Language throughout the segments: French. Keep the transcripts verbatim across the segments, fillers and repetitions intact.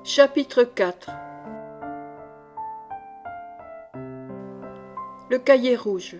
Chapitre quatre. Le cahier rouge.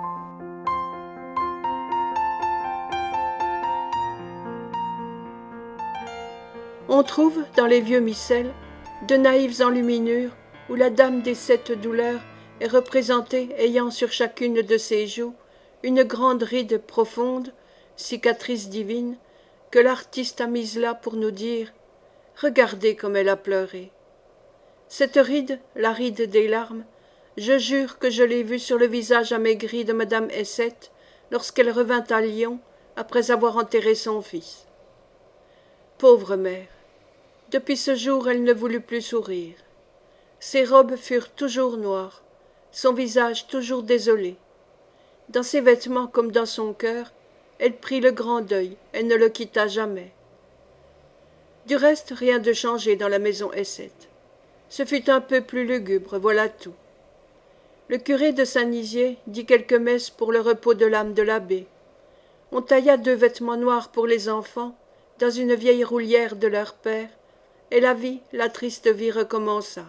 On trouve dans les vieux missels de naïves enluminures où la dame des sept douleurs est représentée ayant sur chacune de ses joues une grande ride profonde, cicatrice divine, que l'artiste a mise là pour nous dire « Regardez comme elle a pleuré ». Cette ride, la ride des larmes, je jure que je l'ai vue sur le visage amaigri de madame Hessette lorsqu'elle revint à Lyon après avoir enterré son fils. Pauvre mère! Depuis ce jour, elle ne voulut plus sourire. Ses robes furent toujours noires, son visage toujours désolé. Dans ses vêtements comme dans son cœur, elle prit le grand deuil et ne le quitta jamais. Du reste, rien de changé dans la maison Hessette. Ce fut un peu plus lugubre, voilà tout. Le curé de Saint-Nizier dit quelques messes pour le repos de l'âme de l'abbé. On tailla deux vêtements noirs pour les enfants dans une vieille roulière de leur père, et la vie, la triste vie recommença.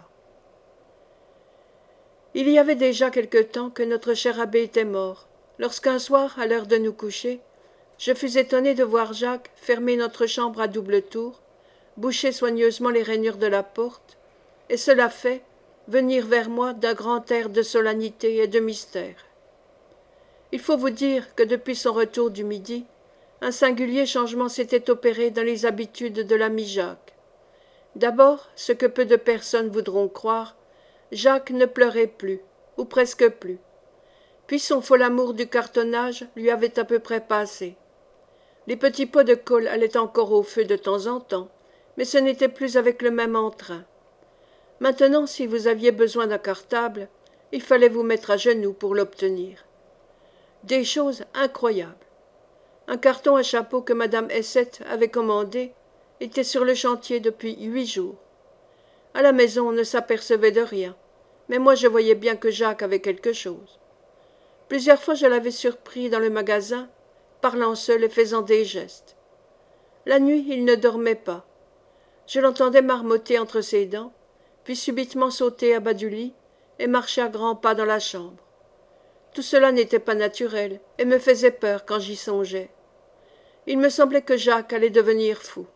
Il y avait déjà quelque temps que notre cher abbé était mort, lorsqu'un soir, à l'heure de nous coucher, je fus étonné de voir Jacques fermer notre chambre à double tour, boucher soigneusement les rainures de la porte, et cela fait, venir vers moi d'un grand air de solennité et de mystère. Il faut vous dire que depuis son retour du midi, un singulier changement s'était opéré dans les habitudes de l'ami Jacques. D'abord, ce que peu de personnes voudront croire, Jacques ne pleurait plus, ou presque plus. Puis son fol amour du cartonnage lui avait à peu près passé. Les petits pots de colle allaient encore au feu de temps en temps, mais ce n'était plus avec le même entrain. Maintenant, si vous aviez besoin d'un cartable, il fallait vous mettre à genoux pour l'obtenir. Des choses incroyables. Un carton à chapeau que madame Hessette avait commandé était sur le chantier depuis huit jours. À la maison, on ne s'apercevait de rien, mais moi je voyais bien que Jacques avait quelque chose. Plusieurs fois je l'avais surpris dans le magasin, parlant seul et faisant des gestes. La nuit, il ne dormait pas. Je l'entendais marmotter entre ses dents, puis subitement sauter à bas du lit et marcher à grands pas dans la chambre. Tout cela n'était pas naturel et me faisait peur quand j'y songeais. Il me semblait que Jacques allait devenir fou.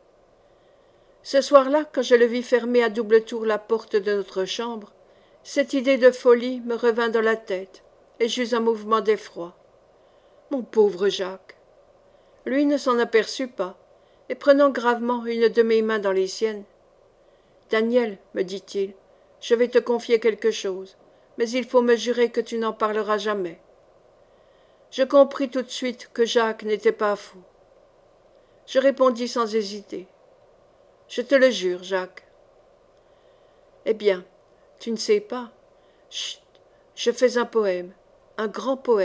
Ce soir-là, quand je le vis fermer à double tour la porte de notre chambre, cette idée de folie me revint dans la tête, et j'eus un mouvement d'effroi. Mon pauvre Jacques! Lui ne s'en aperçut pas, et prenant gravement une de mes mains dans les siennes, « Daniel, me dit-il, je vais te confier quelque chose, mais il faut me jurer que tu n'en parleras jamais. » Je compris tout de suite que Jacques n'était pas fou. Je répondis sans hésiter. « Je te le jure, Jacques. » « Eh bien, tu ne sais pas. Chut, je fais un poème, un grand poème. »«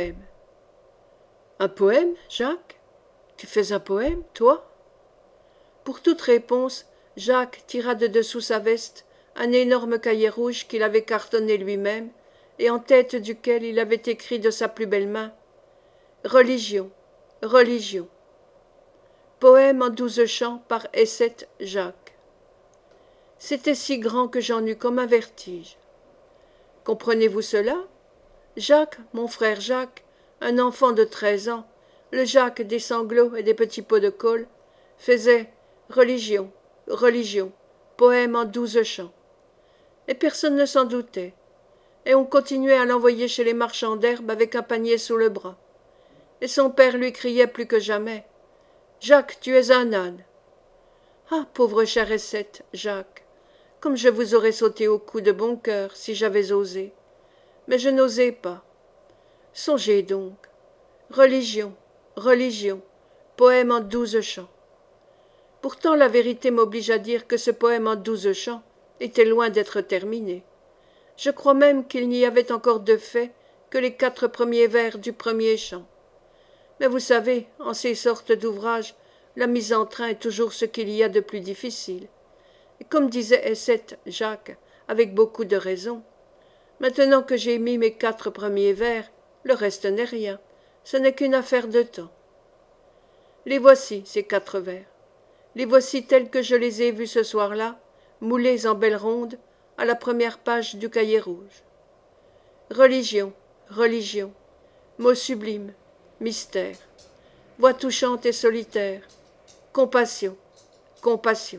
Un poème, Jacques ? Tu fais un poème, toi ?» Pour toute réponse, Jacques tira de dessous sa veste un énorme cahier rouge qu'il avait cartonné lui-même et en tête duquel il avait écrit de sa plus belle main « Religion, religion. Poème en douze chants par Hessette Jacques. » C'était si grand que j'en eus comme un vertige. Comprenez-vous cela? Jacques, mon frère Jacques, un enfant de treize ans, le Jacques des sanglots et des petits pots de colle, faisait « Religion, religion, poème en douze chants. » Et personne ne s'en doutait. Et on continuait à l'envoyer chez les marchands d'herbes avec un panier sous le bras. Et son père lui criait plus que jamais « Jacques, tu es un âne !» Ah, pauvre chère Hessette, Jacques, comme je vous aurais sauté au cou de bon cœur si j'avais osé. Mais je n'osais pas. Songez donc. Religion, religion, poème en douze chants. Pourtant la vérité m'oblige à dire que ce poème en douze chants était loin d'être terminé. Je crois même qu'il n'y avait encore de fait que les quatre premiers vers du premier chant. Mais vous savez, en ces sortes d'ouvrages, la mise en train est toujours ce qu'il y a de plus difficile. Et comme disait Hessette Jacques, avec beaucoup de raison, maintenant que j'ai mis mes quatre premiers vers, le reste n'est rien, ce n'est qu'une affaire de temps. Les voici, ces quatre vers. Les voici tels que je les ai vus ce soir-là, moulés en belles rondes, à la première page du cahier rouge. Religion, religion, mot sublime, mystère, voix touchante et solitaire, compassion, compassion.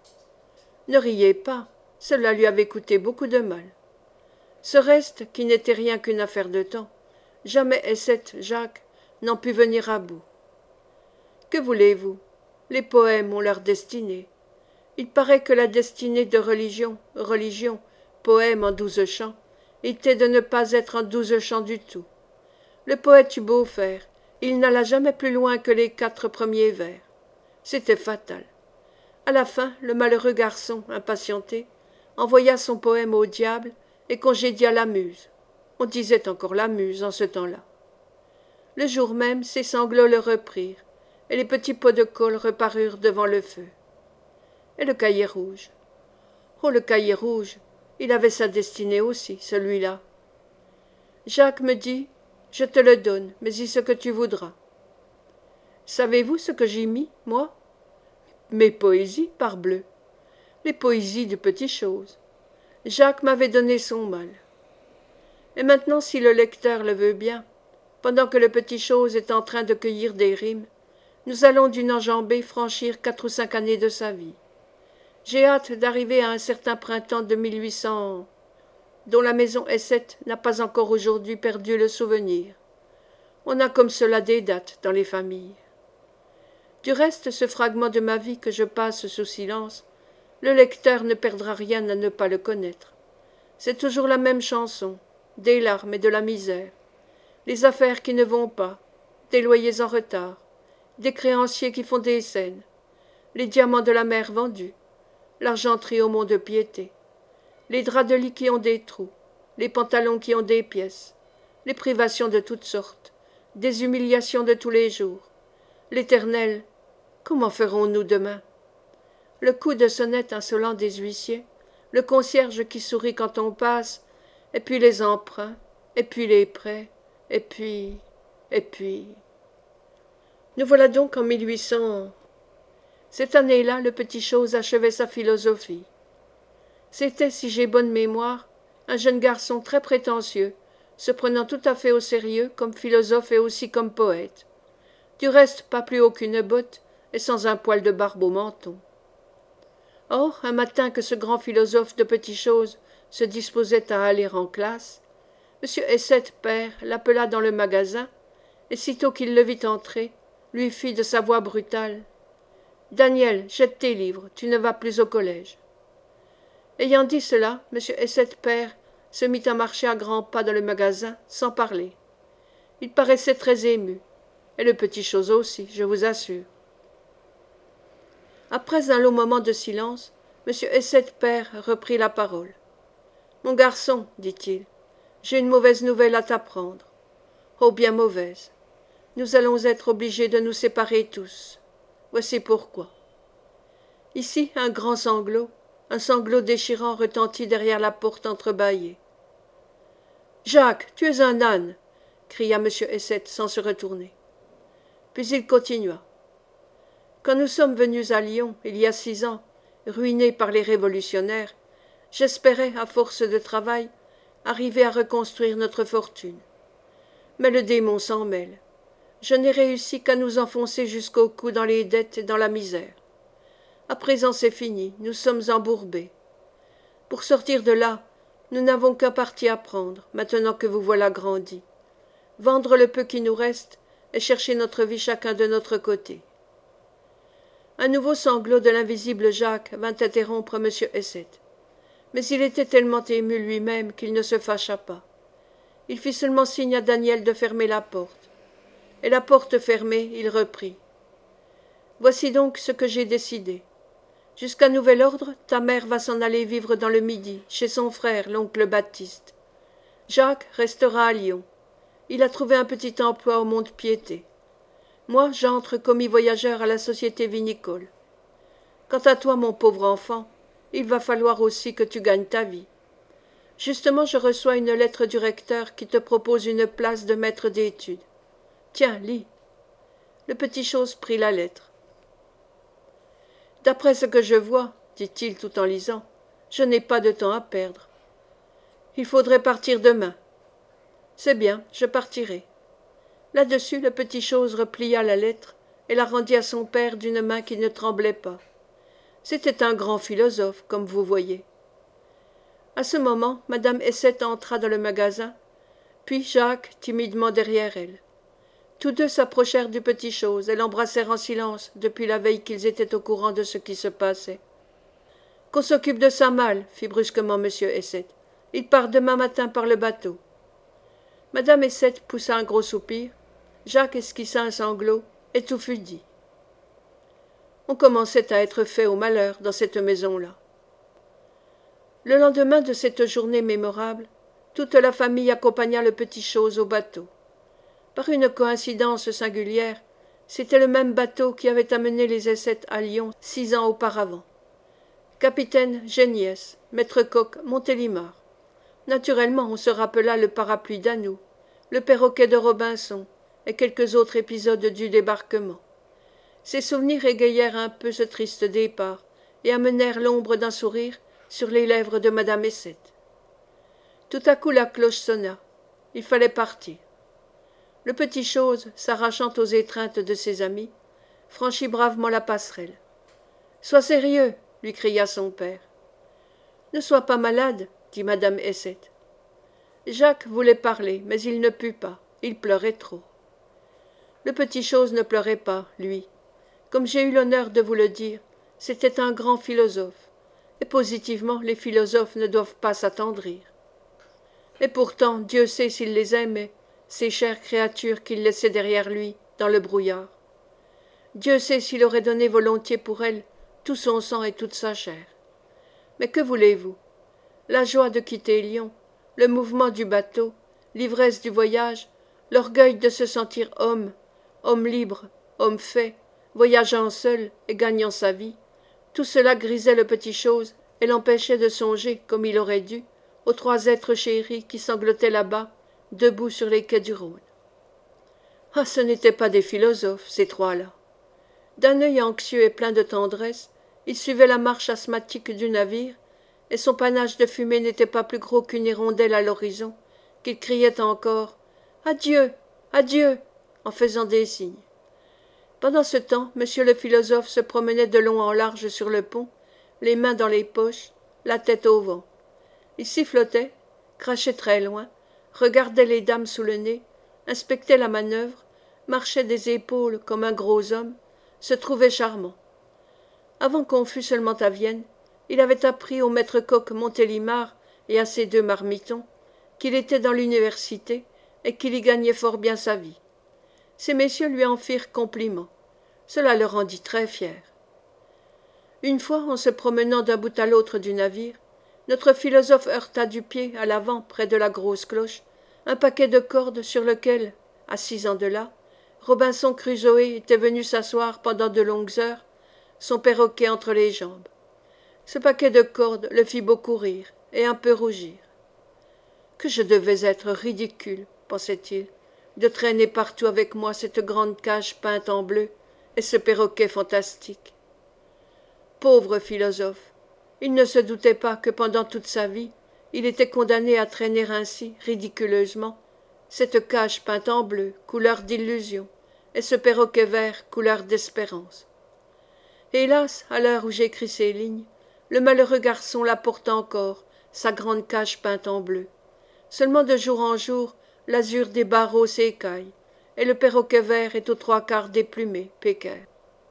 Ne riez pas, cela lui avait coûté beaucoup de mal. Ce reste, qui n'était rien qu'une affaire de temps, jamais Essette, Jacques, n'en put venir à bout. Que voulez-vous? Les poèmes ont leur destinée. Il paraît que la destinée de religion, religion, poème en douze chants, était de ne pas être en douze chants du tout. Le poète eut beau faire, il n'alla jamais plus loin que les quatre premiers vers. C'était fatal. À la fin, le malheureux garçon, impatienté, envoya son poème au diable et congédia la muse. On disait encore la muse en ce temps-là. Le jour même, ses sanglots le reprirent, et les petits pots de colle reparurent devant le feu. Et le cahier rouge? Oh, le cahier rouge! Il avait sa destinée aussi, celui-là. Jacques me dit, je te le donne, mais dis ce que tu voudras. Savez-vous ce que j'y mis, moi? Mes poésies, parbleu. Les poésies de petites choses. Jacques m'avait donné son mal. Et maintenant, si le lecteur le veut bien, pendant que le petit chose est en train de cueillir des rimes, nous allons d'une enjambée franchir quatre ou cinq années de sa vie. J'ai hâte d'arriver à un certain printemps de mille huit cents, dont la maison Essette n'a pas encore aujourd'hui perdu le souvenir. On a comme cela des dates dans les familles. Du reste, ce fragment de ma vie que je passe sous silence, le lecteur ne perdra rien à ne pas le connaître. C'est toujours la même chanson, des larmes et de la misère, les affaires qui ne vont pas, des loyers en retard, des créanciers qui font des scènes, les diamants de la mer vendus, l'argenterie au mont-de-piété, les draps de lit qui ont des trous, les pantalons qui ont des pièces, les privations de toutes sortes, des humiliations de tous les jours, l'éternel « Comment ferons-nous demain ?» Le coup de sonnette insolent des huissiers, le concierge qui sourit quand on passe, et puis les emprunts, et puis les prêts, et puis, et puis... Nous voilà donc en mille huit cents. Cette année-là, le petit chose achevait sa philosophie. C'était, si j'ai bonne mémoire, un jeune garçon très prétentieux, se prenant tout à fait au sérieux comme philosophe et aussi comme poète. Du reste, pas plus haut qu'une botte, et sans un poil de barbe au menton. Or, un matin que ce grand philosophe de petites choses se disposait à aller en classe, M. Essette père l'appela dans le magasin, et sitôt qu'il le vit entrer, lui fit de sa voix brutale « Daniel, jette tes livres, tu ne vas plus au collège. » Ayant dit cela, M. Essette père se mit à marcher à grands pas dans le magasin, sans parler. Il paraissait très ému, et le petit chose aussi, je vous assure. Après un long moment de silence, M. Essette père reprit la parole. « Mon garçon, dit-il, j'ai une mauvaise nouvelle à t'apprendre. Oh, bien mauvaise. Nous allons être obligés de nous séparer tous. Voici pourquoi. » Ici, un grand sanglot, un sanglot déchirant retentit derrière la porte entrebâillée. « Jacques, tu es un âne !» cria M. Essette sans se retourner. Puis il continua. Quand nous sommes venus à Lyon, il y a six ans, ruinés par les révolutionnaires, j'espérais, à force de travail, arriver à reconstruire notre fortune. Mais le démon s'en mêle. Je n'ai réussi qu'à nous enfoncer jusqu'au cou dans les dettes et dans la misère. À présent c'est fini, nous sommes embourbés. Pour sortir de là, nous n'avons qu'un parti à prendre, maintenant que vous voilà grandis. Vendre le peu qui nous reste et chercher notre vie chacun de notre côté. Un nouveau sanglot de l'invisible Jacques vint interrompre M. Essette. Mais il était tellement ému lui-même qu'il ne se fâcha pas. Il fit seulement signe à Daniel de fermer la porte. Et la porte fermée, il reprit. « Voici donc ce que j'ai décidé. Jusqu'à nouvel ordre, ta mère va s'en aller vivre dans le Midi, chez son frère, l'oncle Baptiste. Jacques restera à Lyon. Il a trouvé un petit emploi au mont-de-piété. Moi, j'entre commis voyageur à la société vinicole. Quant à toi, mon pauvre enfant, il va falloir aussi que tu gagnes ta vie. Justement, je reçois une lettre du recteur qui te propose une place de maître d'études. Tiens, lis. » Le petit chose prit la lettre. « D'après ce que je vois, dit-il tout en lisant. Je n'ai pas de temps à perdre. Il faudrait partir demain. C'est bien, je partirai. Là-dessus, le petit chose replia la lettre et la rendit à son père d'une main qui ne tremblait pas. C'était un grand philosophe, comme vous voyez. À ce moment, madame Hessette entra dans le magasin, puis Jacques timidement derrière elle. Tous deux s'approchèrent du petit chose et l'embrassèrent en silence depuis la veille qu'ils étaient au courant de ce qui se passait. « Qu'on s'occupe de sa malle, fit brusquement M. Hessette. Il part demain matin par le bateau. » Madame Hessette poussa un gros soupir, Jacques esquissa un sanglot, et tout fut dit. On commençait à être fait au malheur dans cette maison-là. Le lendemain de cette journée mémorable, toute la famille accompagna le petit chose au bateau. Par une coïncidence singulière, c'était le même bateau qui avait amené les Hessette à Lyon six ans auparavant. Capitaine Géniès, maître Coq, Montélimar. Naturellement, on se rappela le parapluie d'Anou, le perroquet de Robinson et quelques autres épisodes du débarquement. Ces souvenirs égayèrent un peu ce triste départ et amenèrent l'ombre d'un sourire sur les lèvres de madame Hessette. Tout à coup la cloche sonna. Il fallait partir. Le petit chose, s'arrachant aux étreintes de ses amis, franchit bravement la passerelle. « Sois sérieux !» lui cria son père. « Ne sois pas malade !» dit madame Hessette. Jacques voulait parler, mais il ne put pas. Il pleurait trop. Le petit chose ne pleurait pas, lui. Comme j'ai eu l'honneur de vous le dire, c'était un grand philosophe. Et positivement, les philosophes ne doivent pas s'attendrir. Et pourtant, Dieu sait s'il les aimait, ces chères créatures qu'il laissait derrière lui, dans le brouillard. Dieu sait s'il aurait donné volontiers pour elles tout son sang et toute sa chair. Mais que voulez-vous? La joie de quitter Lyon, le mouvement du bateau, l'ivresse du voyage, l'orgueil de se sentir homme, homme libre, homme fait, voyageant seul et gagnant sa vie, tout cela grisait le petit chose et l'empêchait de songer, comme il aurait dû, aux trois êtres chéris qui sanglotaient là-bas, debout sur les quais du Rhône. Ah, ce n'étaient pas des philosophes, ces trois-là. D'un œil anxieux et plein de tendresse, il suivait la marche asthmatique du navire, et son panache de fumée n'était pas plus gros qu'une hirondelle à l'horizon, qu'il criait encore « Adieu, adieu !» en faisant des signes. Pendant ce temps, monsieur le philosophe se promenait de long en large sur le pont, les mains dans les poches, la tête au vent. Il sifflotait, crachait très loin, regardait les dames sous le nez, inspectait la manœuvre, marchait des épaules comme un gros homme, se trouvait charmant. Avant qu'on fût seulement à Vienne, il avait appris au maître Coq Montélimar et à ses deux marmitons qu'il était dans l'université et qu'il y gagnait fort bien sa vie. Ces messieurs lui en firent compliment. Cela le rendit très fier. Une fois, en se promenant d'un bout à l'autre du navire, notre philosophe heurta du pied à l'avant, près de la grosse cloche, un paquet de cordes sur lequel, assis en delà, Robinson Crusoé était venu s'asseoir pendant de longues heures, son perroquet entre les jambes. Ce paquet de cordes le fit beaucoup rire et un peu rougir. Que je devais être ridicule, pensait-il, de traîner partout avec moi cette grande cage peinte en bleu et ce perroquet fantastique. Pauvre philosophe, il ne se doutait pas que pendant toute sa vie, il était condamné à traîner ainsi, ridiculeusement, cette cage peinte en bleu, couleur d'illusion, et ce perroquet vert, couleur d'espérance. Hélas, à l'heure où j'écris ces lignes, le malheureux garçon la porte encore, sa grande cage peinte en bleu. Seulement de jour en jour, l'azur des barreaux s'écaille, et le perroquet vert est aux trois quarts déplumé, pécaire.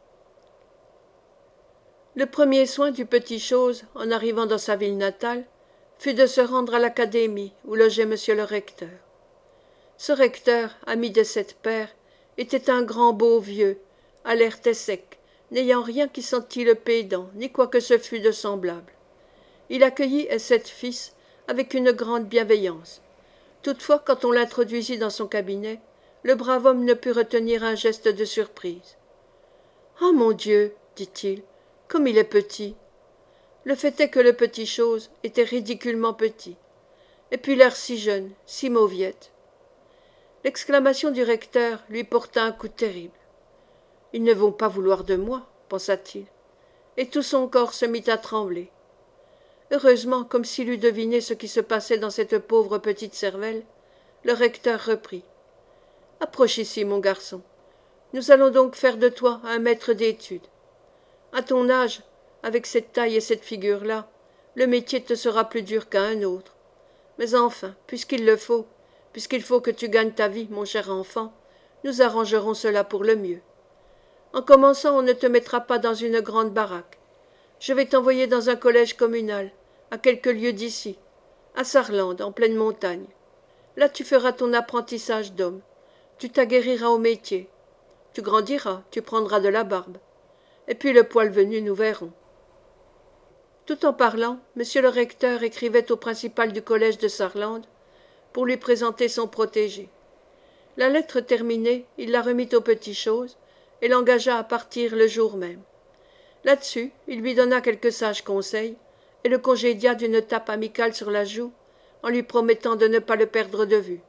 Le premier soin du petit chose, en arrivant dans sa ville natale, fut de se rendre à l'académie où logeait monsieur le recteur. Ce recteur, ami des sept pères, était un grand beau vieux, alerte et sec, n'ayant rien qui sentît le pédant, ni quoi que ce fût de semblable. Il accueillit et sept fils avec une grande bienveillance. Toutefois, quand on l'introduisit dans son cabinet, le brave homme ne put retenir un geste de surprise. « Ah, mon Dieu !» dit-il, « comme il est petit !» Le fait est que le petit chose était ridiculement petit. Et puis l'air si jeune, si mauviette. L'exclamation du recteur lui porta un coup terrible. « Ils ne vont pas vouloir de moi, pensa-t-il. et tout son corps se mit à trembler. Heureusement, comme s'il eût deviné ce qui se passait dans cette pauvre petite cervelle, le recteur reprit. « Approche ici, mon garçon. Nous allons donc faire de toi un maître d'études. À ton âge, avec cette taille et cette figure-là, le métier te sera plus dur qu'à un autre. Mais enfin, puisqu'il le faut, puisqu'il faut que tu gagnes ta vie, mon cher enfant, nous arrangerons cela pour le mieux. En commençant, on ne te mettra pas dans une grande baraque. Je vais t'envoyer dans un collège communal, à quelques lieues d'ici, à Sarlande, en pleine montagne. Là tu feras ton apprentissage d'homme. Tu t'aguerriras au métier. Tu grandiras, tu prendras de la barbe. Et puis le poil venu, nous verrons. » Tout en parlant, monsieur le recteur écrivait au principal du collège de Sarlande pour lui présenter son protégé. La lettre terminée, il la remit aux Petites-Choses et l'engagea à partir le jour même. Là-dessus, il lui donna quelques sages conseils et le congédia d'une tape amicale sur la joue en lui promettant de ne pas le perdre de vue.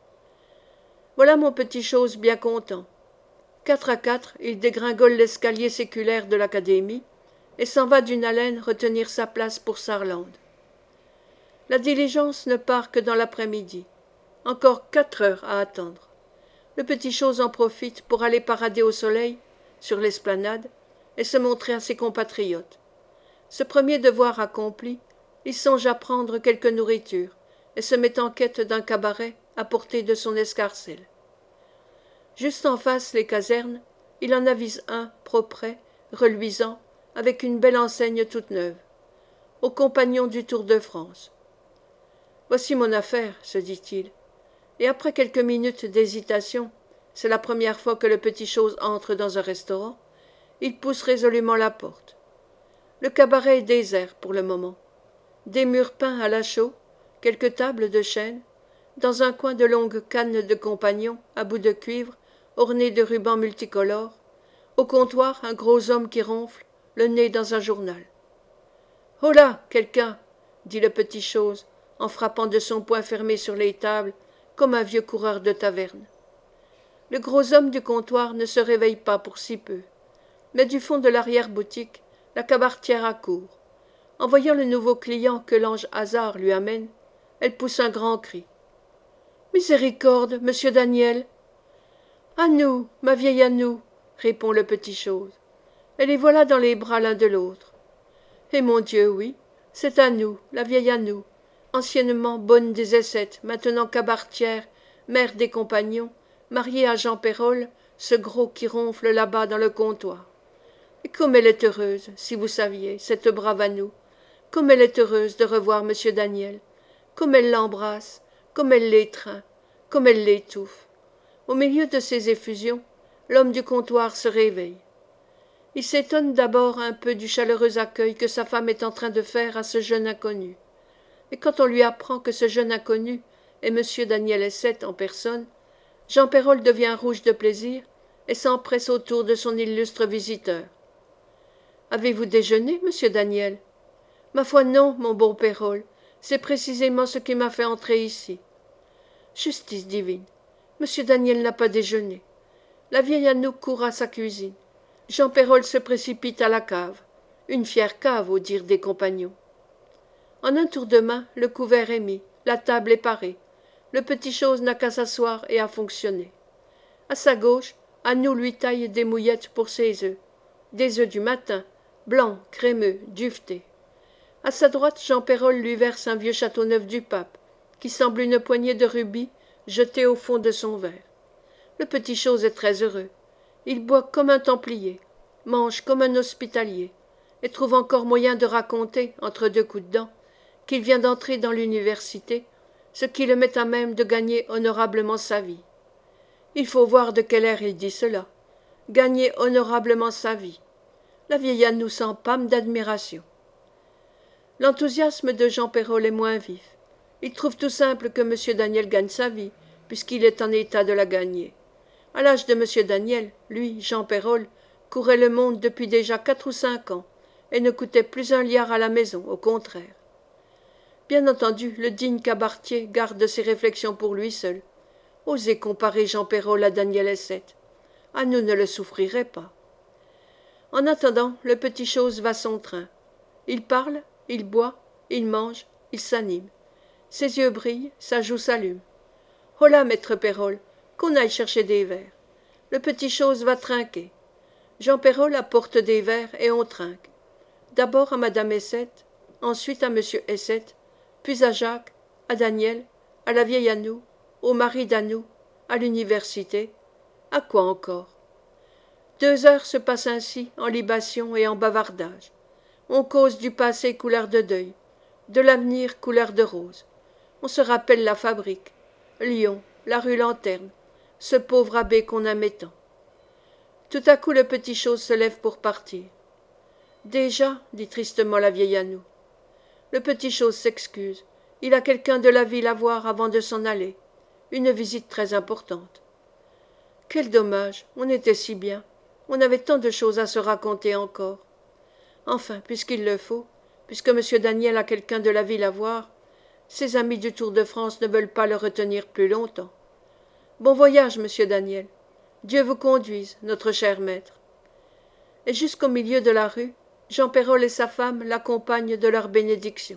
Voilà mon Petit-Chose bien content. Quatre à quatre, il dégringole l'escalier séculaire de l'académie et s'en va d'une haleine retenir sa place pour Sarlande. La diligence ne part que dans l'après-midi. Encore quatre heures à attendre. Le Petit-Chose en profite pour aller parader au soleil, sur l'esplanade, et se montrer à ses compatriotes. Ce premier devoir accompli, il songe à prendre quelque nourriture et se met en quête d'un cabaret à portée de son escarcelle. Juste en face les casernes, il en avise un, propret, reluisant, avec une belle enseigne toute neuve. Aux compagnons du Tour de France. Voici mon affaire, se dit-il, et après quelques minutes d'hésitation, c'est la première fois que le Petit-Chose entre dans un restaurant, il pousse résolument la porte. Le cabaret est désert pour le moment. Des murs peints à la chaux, quelques tables de chêne, dans un coin de longues cannes de compagnons à bout de cuivre, ornées de rubans multicolores, au comptoir un gros homme qui ronfle, le nez dans un journal. « Oh là, quelqu'un !» dit le Petit-Chose, en frappant de son poing fermé sur les tables, comme un vieux coureur de taverne. Le gros homme du comptoir ne se réveille pas pour si peu, mais du fond de l'arrière-boutique, la cabaretière accourt. En voyant le nouveau client que l'ange hasard lui amène, elle pousse un grand cri. « Miséricorde, monsieur Daniel !»« À nous, ma vieille à nous !» répond le Petit-Chose. Et les voilà dans les bras l'un de l'autre. « Eh mon Dieu, oui, c'est à nous, la vieille à nous, anciennement bonne des Essettes, maintenant cabaretière, mère des compagnons, mariée à Jean Pérol, ce gros qui ronfle là-bas dans le comptoir. Et comme elle est heureuse, si vous saviez, cette brave à nous, comme elle est heureuse de revoir monsieur Daniel, comme elle l'embrasse, comme elle l'étreint, comme elle l'étouffe. » Au milieu de ces effusions, l'homme du comptoir se réveille. Il s'étonne d'abord un peu du chaleureux accueil que sa femme est en train de faire à ce jeune inconnu. Et quand on lui apprend que ce jeune inconnu est monsieur Daniel Essette en personne, Jean Pérol devient rouge de plaisir et s'empresse autour de son illustre visiteur. « Avez-vous déjeuné, monsieur Daniel ?»« Ma foi non, mon bon Pérol, c'est précisément ce qui m'a fait entrer ici. »« Justice divine, monsieur Daniel n'a pas déjeuné. » La vieille Anouk court à sa cuisine. Jean Pérol se précipite à la cave, une fière cave au dire des compagnons. En un tour de main, le couvert est mis, la table est parée. Le Petit-Chose n'a qu'à s'asseoir et à fonctionner. À sa gauche, Anouk lui taille des mouillettes pour ses œufs, des œufs du matin, blancs, crémeux, duvetés. À sa droite, Jean Pérol lui verse un vieux Châteauneuf du Pape, qui semble une poignée de rubis jetée au fond de son verre. Le Petit-Chose est très heureux. Il boit comme un templier, mange comme un hospitalier, et trouve encore moyen de raconter, entre deux coups de dents, qu'il vient d'entrer dans l'université, ce qui le met à même de gagner honorablement sa vie. Il faut voir de quel air il dit cela. Gagner honorablement sa vie. La vieille Anouk s'empâme d'admiration. L'enthousiasme de Jean Pérol est moins vif. Il trouve tout simple que monsieur Daniel gagne sa vie, puisqu'il est en état de la gagner. À l'âge de monsieur Daniel, lui, Jean Pérol, courait le monde depuis déjà quatre ou cinq ans, et ne coûtait plus un liard à la maison, au contraire. Bien entendu, le digne cabaretier garde ses réflexions pour lui seul. Osez comparer Jean Pérol à Daniel Essette. Ah, nous ne le souffrirait pas. En En attendant, le petit chose va son train. Il parle, il boit, il mange, il s'anime. Ses yeux brillent, sa joue s'allume. Holà, maître Pérol, qu'on aille chercher des verres. Le petit chose va trinquer. Jean Pérol apporte des verres et on trinque. D'abord à madame Essette, ensuite à monsieur Essette, puis à Jacques, à Daniel, à la vieille Anou, au mari d'Anou, à l'université. À quoi encore? Deux heures se passent ainsi en libations et en bavardages. On cause du passé couleur de deuil, de l'avenir couleur de rose. On se rappelle la fabrique, Lyon, la rue Lanterne, ce pauvre abbé qu'on aimait tant. Tout à coup le petit chose se lève pour partir. Déjà, dit tristement la vieille Anou. Le petit chose s'excuse. Il a quelqu'un de la ville à voir avant de s'en aller. Une visite très importante. Quel dommage, on était si bien. On avait tant de choses à se raconter encore. Enfin, puisqu'il le faut, puisque M. Daniel a quelqu'un de la ville à voir, ses amis du Tour de France ne veulent pas le retenir plus longtemps. Bon voyage, monsieur Daniel. Dieu vous conduise, notre cher maître. Et jusqu'au milieu de la rue, Jean Pérol et sa femme l'accompagnent de leur bénédiction.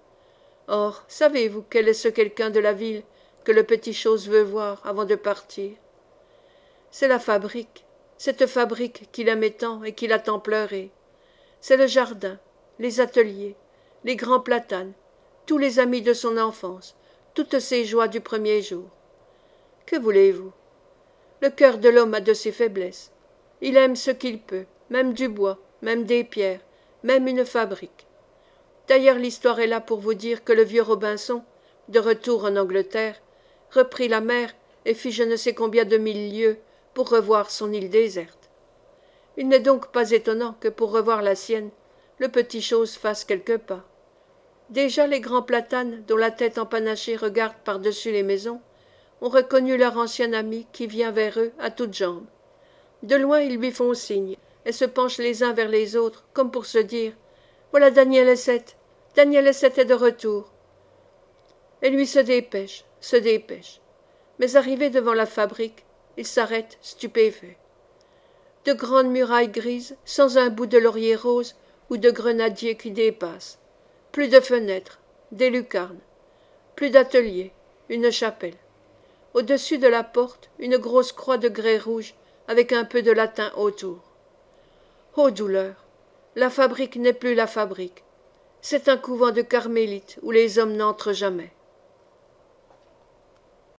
Or, savez-vous quel est ce quelqu'un de la ville que le petit chose veut voir avant de partir? C'est la fabrique, cette fabrique qu'il aimait tant et qu'il a tant pleuré. C'est le jardin, les ateliers, les grands platanes, tous les amis de son enfance, toutes ses joies du premier jour. Que voulez-vous? Le cœur de l'homme a de ses faiblesses. Il aime ce qu'il peut, même du bois, même des pierres, même une fabrique. D'ailleurs, l'histoire est là pour vous dire que le vieux Robinson, de retour en Angleterre, reprit la mer et fit je ne sais combien de mille lieues pour revoir son île déserte. Il n'est donc pas étonnant que pour revoir la sienne, le petit chose fasse quelques pas. Déjà les grands platanes, dont la tête empanachée regarde par-dessus les maisons, ont reconnu leur ancien ami qui vient vers eux à toutes jambes. De loin ils lui font signe, et se penchent les uns vers les autres, comme pour se dire « Voilà Daniel Essette, Daniel Essette est de retour !» Et lui se dépêche, se dépêche. Mais arrivé devant la fabrique, il s'arrête stupéfait. De grandes murailles grises, sans un bout de laurier rose ou de grenadier qui dépasse. Plus de fenêtres, des lucarnes. Plus d'atelier, une chapelle. Au-dessus de la porte, une grosse croix de grès rouge avec un peu de latin autour. Ô douleur! La fabrique n'est plus la fabrique. C'est un couvent de carmélites où les hommes n'entrent jamais.